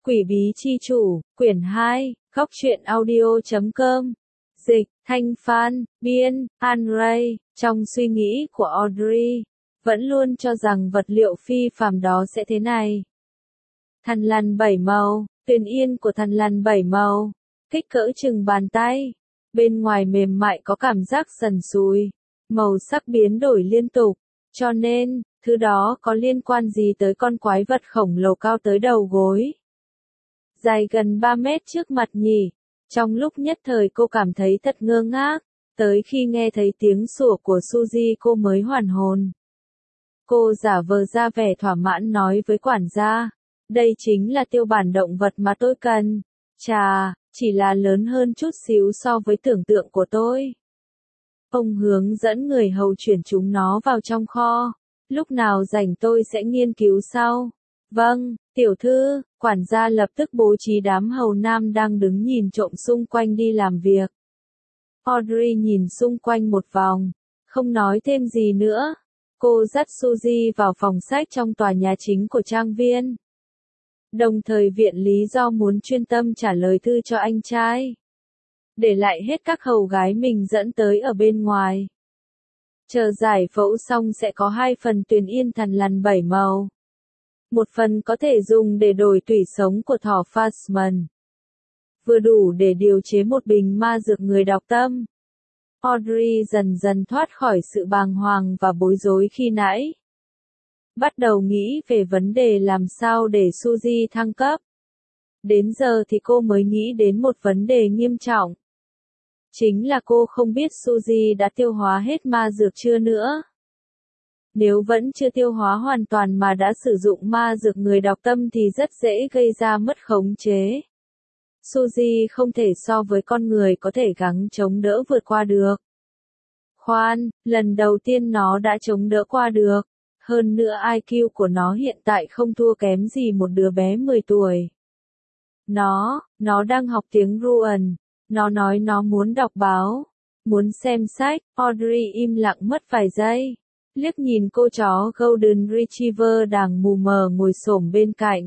Quỷ bí chi chủ, quyển 2, góc truyện audio.com. Dịch, Thanh Phan, biên, An Ray. Trong suy nghĩ của Audrey, vẫn luôn cho rằng vật liệu phi phàm đó sẽ thế này. Thằn lằn 7 màu, tuyền yên của thằn lằn 7 màu, kích cỡ chừng bàn tay, bên ngoài mềm mại có cảm giác sần sùi, màu sắc biến đổi liên tục, cho nên, thứ đó có liên quan gì tới con quái vật khổng lồ cao tới đầu gối, dài gần 3 mét trước mặt nhỉ? Trong lúc nhất thời cô cảm thấy thật ngơ ngác, tới khi nghe thấy tiếng sủa của Suzy cô mới hoàn hồn. Cô giả vờ ra vẻ thỏa mãn nói với quản gia, đây chính là tiêu bản động vật mà tôi cần. Chà, chỉ là lớn hơn chút xíu so với tưởng tượng của tôi. Ông hướng dẫn người hầu chuyển chúng nó vào trong kho, lúc nào rảnh tôi sẽ nghiên cứu sau. Vâng, tiểu thư, quản gia lập tức bố trí đám hầu nam đang đứng nhìn trộm xung quanh đi làm việc. Audrey nhìn xung quanh một vòng, không nói thêm gì nữa. Cô dắt Suzy vào phòng sách trong tòa nhà chính của trang viên. Đồng thời viện lý do muốn chuyên tâm trả lời thư cho anh trai. Để lại hết các hầu gái mình dẫn tới ở bên ngoài. Chờ giải phẫu xong sẽ có 2 phần tuyền yên thằn lằn 7 màu. Một phần có thể dùng để đổi tủy sống của thỏ Phasman. Vừa đủ để điều chế một bình ma dược người đọc tâm. Audrey dần dần thoát khỏi sự bàng hoàng và bối rối khi nãy. Bắt đầu nghĩ về vấn đề làm sao để Suzy thăng cấp. Đến giờ thì cô mới nghĩ đến một vấn đề nghiêm trọng. Chính là cô không biết Suzy đã tiêu hóa hết ma dược chưa nữa. Nếu vẫn chưa tiêu hóa hoàn toàn mà đã sử dụng ma dược người đọc tâm thì rất dễ gây ra mất khống chế. Suzy không thể so với con người có thể gắng chống đỡ vượt qua được. Khoan, lần đầu tiên nó đã chống đỡ qua được. Hơn nữa IQ của nó hiện tại không thua kém gì một đứa bé 10 tuổi. Nó đang học tiếng Ruan. Nó nói nó muốn đọc báo, muốn xem sách. Audrey im lặng mất vài giây. Liếc nhìn cô chó Golden Retriever đang mù mờ ngồi xổm bên cạnh.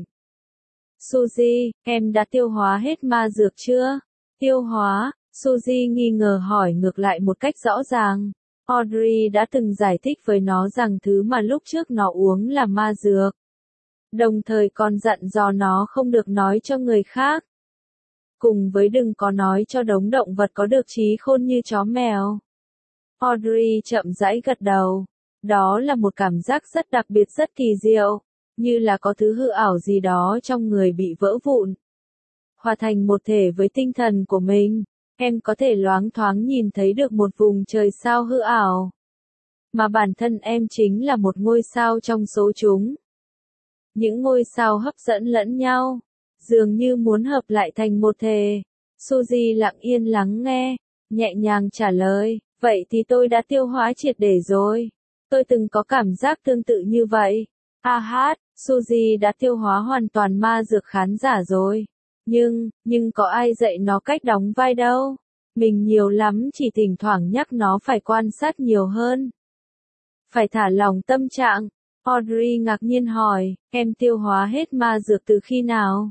Suzy, em đã tiêu hóa hết ma dược chưa? Tiêu hóa? Suzy nghi ngờ hỏi ngược lại một cách rõ ràng. Audrey đã từng giải thích với nó rằng thứ mà lúc trước nó uống là ma dược. Đồng thời còn dặn dò nó không được nói cho người khác. Cùng với đừng có nói cho đống động vật có được trí khôn như chó mèo. Audrey chậm rãi gật đầu. Đó là một cảm giác rất đặc biệt rất kỳ diệu. Như là có thứ hư ảo gì đó trong người bị vỡ vụn. Hòa thành một thể với tinh thần của mình. Em có thể loáng thoáng nhìn thấy được một vùng trời sao hư ảo. Mà bản thân em chính là một ngôi sao trong số chúng. Những ngôi sao hấp dẫn lẫn nhau. Dường như muốn hợp lại thành một thể. Suzy lặng yên lắng nghe. Nhẹ nhàng trả lời. Vậy thì tôi đã tiêu hóa triệt để rồi. Tôi từng có cảm giác tương tự như vậy. Suzy đã tiêu hóa hoàn toàn ma dược khán giả rồi. Nhưng có ai dạy nó cách đóng vai đâu. Mình nhiều lắm chỉ thỉnh thoảng nhắc nó phải quan sát nhiều hơn. Phải thả lỏng tâm trạng. Audrey ngạc nhiên hỏi, em tiêu hóa hết ma dược từ khi nào?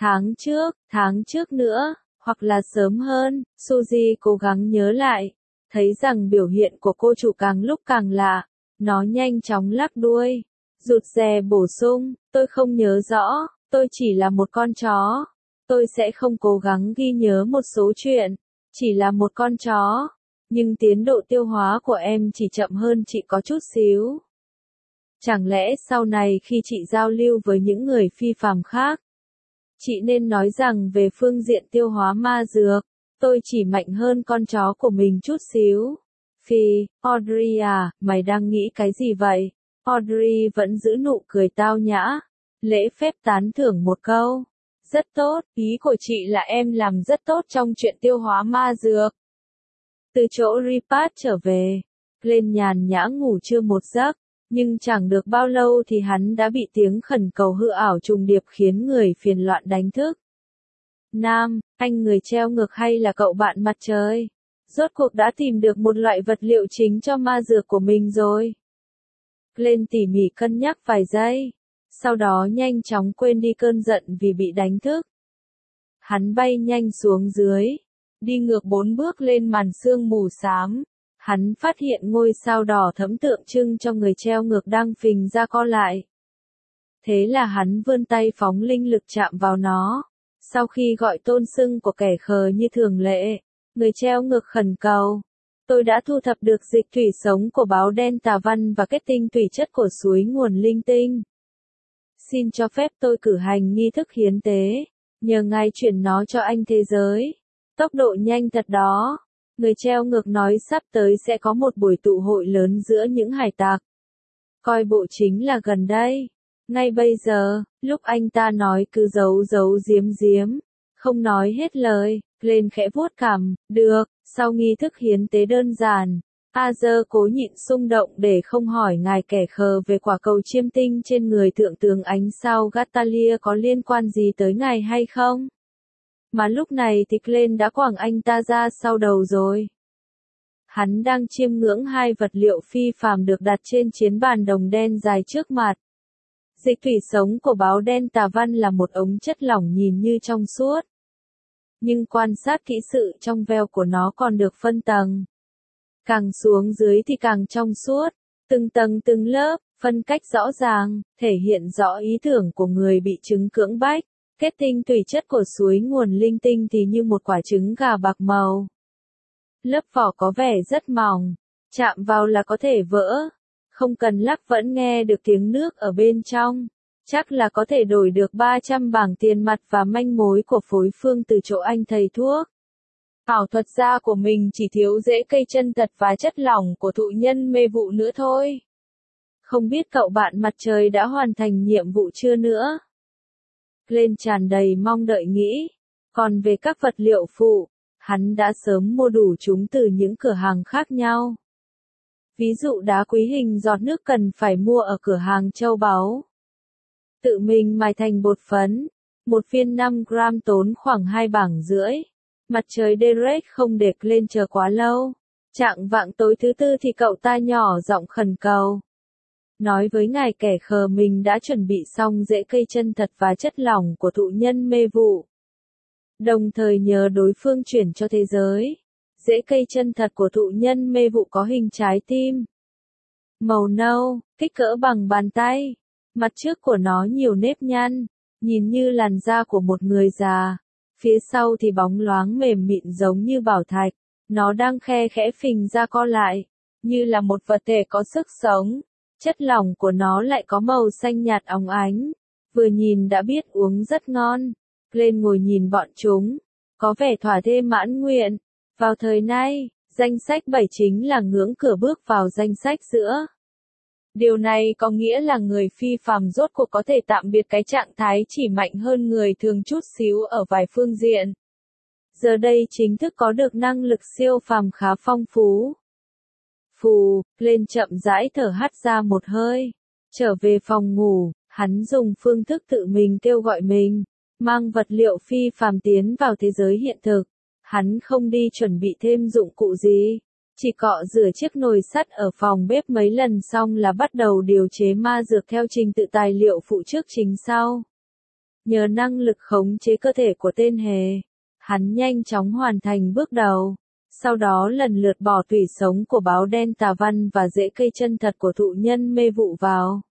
Tháng trước nữa, hoặc là sớm hơn. Suzy cố gắng nhớ lại. Thấy rằng biểu hiện của cô chủ càng lúc càng lạ. Nó nhanh chóng lắc đuôi. Rụt rè bổ sung, tôi không nhớ rõ, tôi chỉ là một con chó. Tôi sẽ không cố gắng ghi nhớ một số chuyện, chỉ là một con chó. Nhưng tiến độ tiêu hóa của em chỉ chậm hơn chị có chút xíu. Chẳng lẽ sau này khi chị giao lưu với những người phi phàm khác, chị nên nói rằng về phương diện tiêu hóa ma dược, tôi chỉ mạnh hơn con chó của mình chút xíu. Phi, Audrey à, mày đang nghĩ cái gì vậy? Audrey vẫn giữ nụ cười tao nhã, lễ phép tán thưởng một câu. Rất tốt, ý của chị là em làm rất tốt trong chuyện tiêu hóa ma dược. Từ chỗ Ripat trở về, Glenn nhàn nhã ngủ trưa một giấc, nhưng chẳng được bao lâu thì hắn đã bị tiếng khẩn cầu hư ảo trùng điệp khiến người phiền loạn đánh thức. Nam, anh người treo ngược hay là cậu bạn mặt trời? Rốt cuộc đã tìm được một loại vật liệu chính cho ma dược của mình rồi. Glenn tỉ mỉ cân nhắc vài giây. sau đó nhanh chóng quên đi cơn giận vì bị đánh thức. Hắn bay nhanh xuống dưới, đi ngược 4 bước lên màn sương mù xám. Hắn phát hiện ngôi sao đỏ thẫm tượng trưng cho người treo ngược đang phình ra co lại. Thế là hắn vươn tay phóng linh lực chạm vào nó. Sau khi gọi tôn xưng của kẻ khờ như thường lệ, người treo ngược khẩn cầu. Tôi đã thu thập được dịch thủy sống của báo đen tà văn và kết tinh thủy chất của suối nguồn linh tinh. Xin cho phép tôi cử hành nghi thức hiến tế, nhờ ngài chuyển nó cho anh thế giới. Tốc độ nhanh thật đó. Người treo ngược nói sắp tới sẽ có một buổi tụ hội lớn giữa những hải tặc. Coi bộ chính là gần đây. Ngay bây giờ, lúc anh ta nói cứ giấu giếm, không nói hết lời, lên khẽ vuốt cằm, được, sau nghi thức hiến tế đơn giản. Azer cố nhịn xung động để không hỏi ngài kẻ khờ về quả cầu chiêm tinh trên người thượng tướng ánh sao Gatalia có liên quan gì tới ngài hay không. Mà lúc này thì Glenn đã quẳng anh ta ra sau đầu rồi. Hắn đang chiêm ngưỡng hai vật liệu phi phàm được đặt trên chiến bàn đồng đen dài trước mặt. Dịch thủy sống của báo đen tà văn là một ống chất lỏng nhìn như trong suốt. Nhưng quan sát kỹ sự trong veo của nó còn được phân tầng. Càng xuống dưới thì càng trong suốt, từng tầng từng lớp, phân cách rõ ràng, thể hiện rõ ý tưởng của người bị chứng cưỡng bách. Kết tinh thủy chất của suối nguồn linh tinh thì như một quả trứng gà bạc màu. Lớp vỏ có vẻ rất mỏng, chạm vào là có thể vỡ. Không cần lắc vẫn nghe được tiếng nước ở bên trong. Chắc là có thể đổi được 300 bảng tiền mặt và manh mối của phối phương từ chỗ anh thầy thuốc. Ảo thuật gia của mình chỉ thiếu rễ cây chân thật và chất lỏng của thụ nhân mê vụ nữa thôi. Không biết cậu bạn mặt trời đã hoàn thành nhiệm vụ chưa nữa? Lên tràn đầy mong đợi nghĩ. Còn về các vật liệu phụ, hắn đã sớm mua đủ chúng từ những cửa hàng khác nhau. Ví dụ đá quý hình giọt nước cần phải mua ở cửa hàng châu báu. Tự mình mài thành bột phấn, một viên 5 gram tốn khoảng 2 bảng rưỡi. Mặt trời Derek không để lên chờ quá lâu. Chạng vạng tối thứ tư thì cậu ta nhỏ giọng khẩn cầu. Nói với ngài kẻ khờ mình đã chuẩn bị xong rễ cây chân thật và chất lỏng của thụ nhân mê vụ. Đồng thời nhờ đối phương chuyển cho thế giới. Rễ cây chân thật của thụ nhân mê vụ có hình trái tim. Màu nâu, kích cỡ bằng bàn tay. Mặt trước của nó nhiều nếp nhăn, nhìn như làn da của một người già. Phía sau thì bóng loáng mềm mịn giống như bảo thạch. Nó đang khe khẽ phình ra co lại, như là một vật thể có sức sống. Chất lỏng của nó lại có màu xanh nhạt óng ánh. Vừa nhìn đã biết uống rất ngon. Lên ngồi nhìn bọn chúng, có vẻ thỏa thê mãn nguyện. Vào thời nay, danh sách 7 chính là ngưỡng cửa bước vào danh sách giữa. Điều này có nghĩa là người phi phàm rốt cuộc có thể tạm biệt cái trạng thái chỉ mạnh hơn người thường chút xíu ở vài phương diện. Giờ đây chính thức có được năng lực siêu phàm khá phong phú. Phù, lên chậm rãi thở hắt ra một hơi. Trở về phòng ngủ, hắn dùng phương thức tự mình kêu gọi mình, mang vật liệu phi phàm tiến vào thế giới hiện thực. Hắn không đi chuẩn bị thêm dụng cụ gì, chỉ cọ rửa chiếc nồi sắt ở phòng bếp mấy lần xong là bắt đầu điều chế ma dược theo trình tự tài liệu phụ trước chính sau. Nhờ năng lực khống chế cơ thể của tên hề, hắn nhanh chóng hoàn thành bước đầu. Sau đó lần lượt bỏ thủy sống của báo đen tà văn và rễ cây chân thật của thụ nhân mê vụ vào.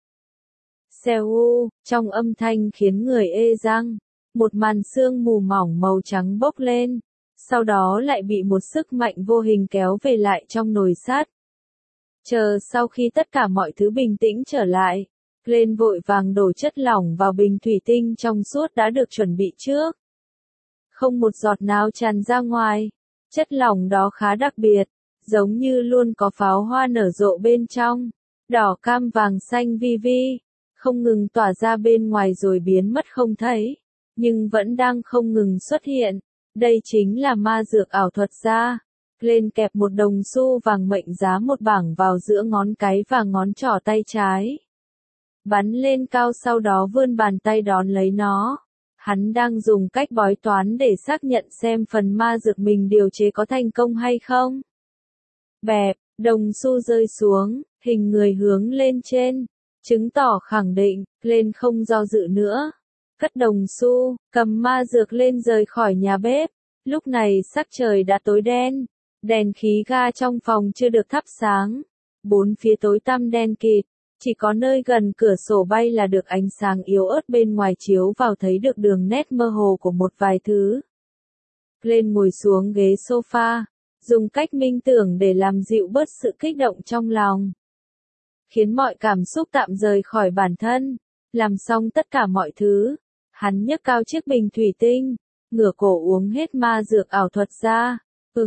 Xèo, trong âm thanh khiến người ê răng, một màn sương mù mỏng màu trắng bốc lên, sau đó lại bị một sức mạnh vô hình kéo về lại trong nồi sắt. Chờ sau khi tất cả mọi thứ bình tĩnh trở lại, lên vội vàng đổ chất lỏng vào bình thủy tinh trong suốt đã được chuẩn bị trước. Không một giọt nào tràn ra ngoài. Chất lỏng đó khá đặc biệt, giống như luôn có pháo hoa nở rộ bên trong, đỏ cam vàng xanh vi vi, không ngừng tỏa ra bên ngoài rồi biến mất không thấy, nhưng vẫn đang không ngừng xuất hiện. Đây chính là ma dược ảo thuật gia. Lên kẹp một đồng xu vàng mệnh giá một bảng vào giữa ngón cái và ngón trỏ tay trái. Bắn lên cao sau đó vươn bàn tay đón lấy nó. Hắn đang dùng cách bói toán để xác nhận xem phần ma dược mình điều chế có thành công hay không. Bẹp, đồng xu rơi xuống, hình người hướng lên trên. Chứng tỏ khẳng định, Glenn không do dự nữa. Cất đồng xu, cầm ma dược lên rời khỏi nhà bếp. Lúc này sắc trời đã tối đen. Đèn khí ga trong phòng chưa được thắp sáng. Bốn phía tối tăm đen kịt. Chỉ có nơi gần cửa sổ bay là được ánh sáng yếu ớt bên ngoài chiếu vào thấy được đường nét mơ hồ của một vài thứ. Glenn ngồi xuống ghế sofa, dùng cách minh tưởng để làm dịu bớt sự kích động trong lòng. Khiến mọi cảm xúc tạm rời khỏi bản thân. Làm xong tất cả mọi thứ. Hắn nhấc cao chiếc bình thủy tinh, ngửa cổ uống hết ma dược ảo thuật ra.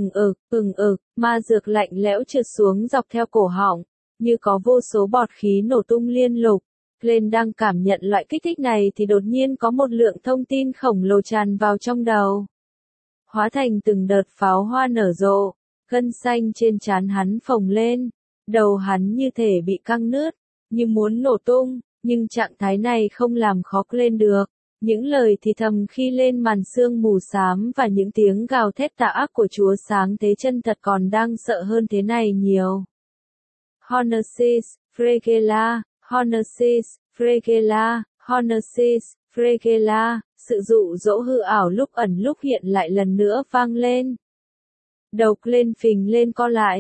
Ma dược lạnh lẽo trượt xuống dọc theo cổ họng, như có vô số bọt khí nổ tung liên lục. Glenn đang cảm nhận loại kích thích này thì đột nhiên có một lượng thông tin khổng lồ tràn vào trong đầu. Hóa thành từng đợt pháo hoa nở rộ, gân xanh trên trán hắn phồng lên, đầu hắn như thể bị căng nứt, như muốn nổ tung, nhưng trạng thái này không làm khó Glenn được. Những lời thì thầm khi lên màn sương mù xám và những tiếng gào thét tà ác của Chúa sáng thế chân thật còn đang sợ hơn thế này nhiều. Honosis, Fregela, Honosis, Fregela, Honosis, Fregela, sự dụ dỗ hư ảo lúc ẩn lúc hiện lại lần nữa vang lên. Đầu Glenn phình lên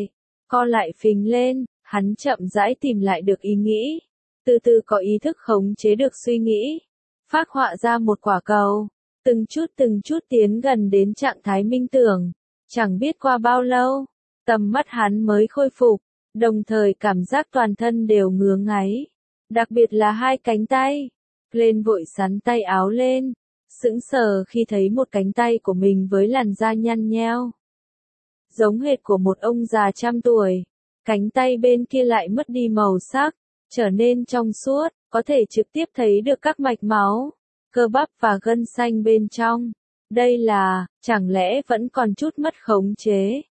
co lại phình lên, hắn chậm rãi tìm lại được ý nghĩ, từ từ có ý thức khống chế được suy nghĩ. Phác họa ra một quả cầu, từng chút tiến gần đến trạng thái minh tưởng. Chẳng biết qua bao lâu, tầm mắt hắn mới khôi phục, đồng thời cảm giác toàn thân đều ngứa ngáy, đặc biệt là hai cánh tay. Glenn vội xắn tay áo lên, sững sờ khi thấy một cánh tay của mình với làn da nhăn nheo, giống hệt của một ông già trăm tuổi. Cánh tay bên kia lại mất đi màu sắc, trở nên trong suốt, có thể trực tiếp thấy được các mạch máu, cơ bắp và gân xanh bên trong. Đây là, chẳng lẽ vẫn còn chút mất khống chế?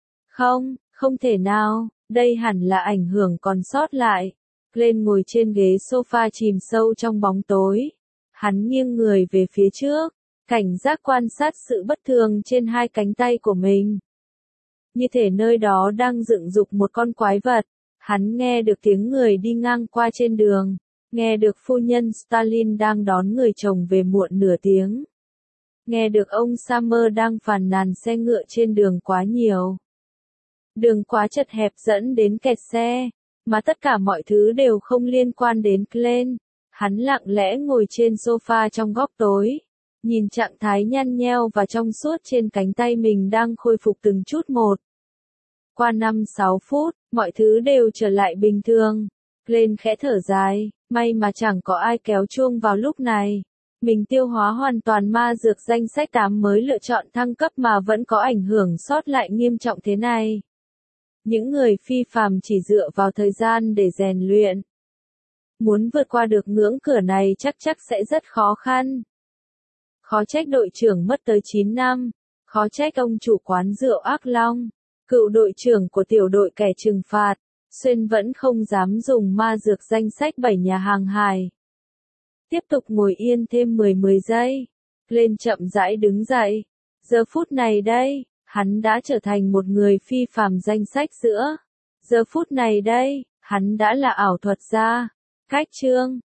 Không thể nào, đây hẳn là ảnh hưởng còn sót lại. Glenn ngồi trên ghế sofa chìm sâu trong bóng tối. Hắn nghiêng người về phía trước, cảnh giác quan sát sự bất thường trên hai cánh tay của mình. Như thể nơi đó đang dựng dục một con quái vật. Hắn nghe được tiếng người đi ngang qua trên đường, nghe được phu nhân Stalin đang đón người chồng về muộn nửa tiếng, nghe được ông Summer đang phàn nàn xe ngựa trên đường quá nhiều. Đường quá chật hẹp dẫn đến kẹt xe, mà tất cả mọi thứ đều không liên quan đến Glenn. Hắn lặng lẽ ngồi trên sofa trong góc tối, nhìn trạng thái nhăn nheo và trong suốt trên cánh tay mình đang khôi phục từng chút một. Qua 5-6 phút, mọi thứ đều trở lại bình thường. Glenn khẽ thở dài, may mà chẳng có ai kéo chuông vào lúc này. Mình tiêu hóa hoàn toàn ma dược danh sách 8 mới lựa chọn thăng cấp mà vẫn có ảnh hưởng sót lại nghiêm trọng thế này. Những người phi phàm chỉ dựa vào thời gian để rèn luyện. Muốn vượt qua được ngưỡng cửa này chắc sẽ rất khó khăn. Khó trách đội trưởng mất tới 9 năm. Khó trách ông chủ quán rượu Ác Long, cựu đội trưởng của tiểu đội kẻ trừng phạt, Xuyên vẫn không dám dùng ma dược danh sách 7 nhà hàng hải. Tiếp tục ngồi yên thêm 10 giây. Glenn chậm rãi đứng dậy. Giờ phút này đây, hắn đã trở thành một người phi phàm danh sách giữa. Giờ phút này đây, hắn đã là ảo thuật gia. Cách chương